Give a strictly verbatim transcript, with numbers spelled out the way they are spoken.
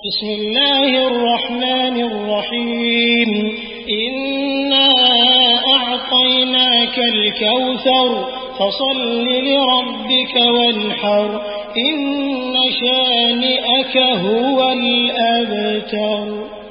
बिस्मिल्लाहिर्रहमानिर्रहीम इन्ना अअतैनाकल कौसर फसल्लि लिरब्बिक वन्हर इन्न शानिअक हुवल अबतर।